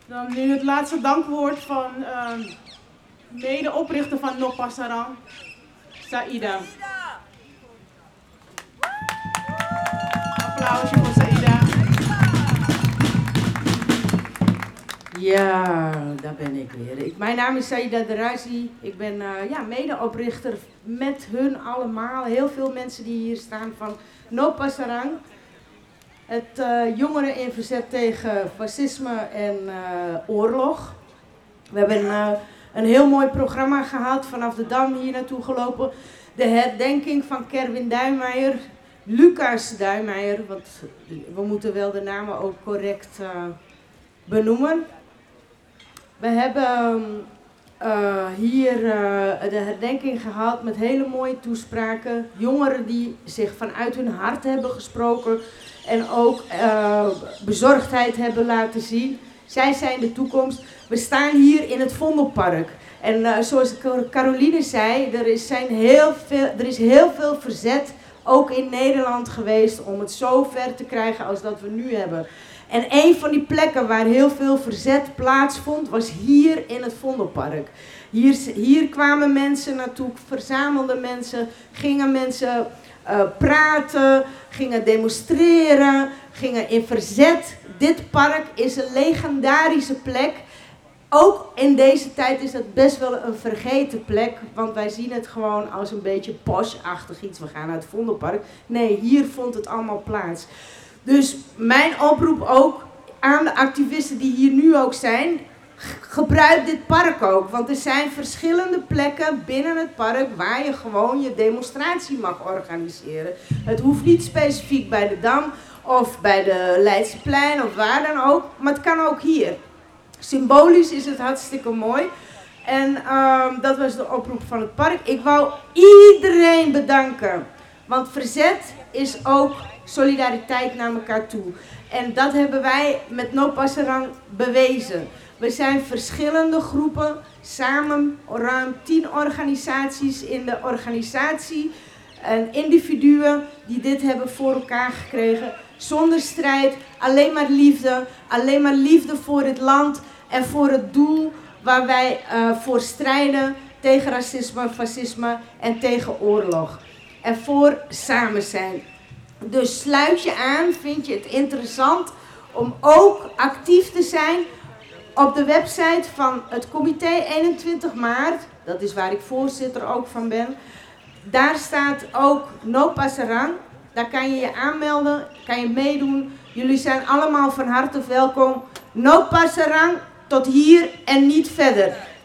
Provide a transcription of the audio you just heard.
Dan nu het laatste dankwoord van medeoprichter van No Pasarang, Saïda. Applausje voor Saïda. Ja, daar ben ik weer. Mijn naam is Saïda Derazi. Ik ben medeoprichter met hun allemaal. Heel veel mensen die hier staan van No Pasarang. Het jongeren in verzet tegen fascisme en oorlog. We hebben een heel mooi programma gehad, vanaf de Dam hier naartoe gelopen. De herdenking van Kerwin Duijmeijer, Lucas Duijmeijer, want we moeten wel de namen ook correct benoemen. We hebben hier de herdenking gehad met hele mooie toespraken. Jongeren die zich vanuit hun hart hebben gesproken en ook bezorgdheid hebben laten zien. Zij zijn de toekomst. We staan hier in het Vondelpark. En zoals Caroline zei, er is heel veel verzet, ook in Nederland geweest, om het zo ver te krijgen als dat we nu hebben. En een van die plekken waar heel veel verzet plaatsvond, was hier in het Vondelpark. Hier kwamen mensen naartoe, verzamelden mensen, gingen mensen praten, gingen demonstreren, gingen in verzet. Dit park is een legendarische plek. Ook in deze tijd is dat best wel een vergeten plek, want wij zien het gewoon als een beetje posh-achtig iets. We gaan naar het Vondelpark. Nee, hier vond het allemaal plaats. Dus mijn oproep ook aan de activisten die hier nu ook zijn, gebruik dit park ook. Want er zijn verschillende plekken binnen het park waar je gewoon je demonstratie mag organiseren. Het hoeft niet specifiek bij de Dam of bij de Leidseplein of waar dan ook, maar het kan ook hier. Symbolisch is het hartstikke mooi. En dat was de oproep van het park. Ik wou iedereen bedanken. Want verzet is ook solidariteit naar elkaar toe. En dat hebben wij met No Pasarang bewezen. We zijn verschillende groepen, samen ruim 10 organisaties in de organisatie. En individuen die dit hebben voor elkaar gekregen. Zonder strijd, alleen maar liefde voor het land en voor het doel waar wij voor strijden tegen racisme, fascisme en tegen oorlog. En voor samen zijn. Dus sluit je aan, vind je het interessant om ook actief te zijn op de website van het comité 21 maart. Dat is waar ik voorzitter ook van ben. Daar staat ook No Pasarang. Daar kan je je aanmelden, kan je meedoen. Jullie zijn allemaal van harte welkom. No Pasarang, tot hier en niet verder.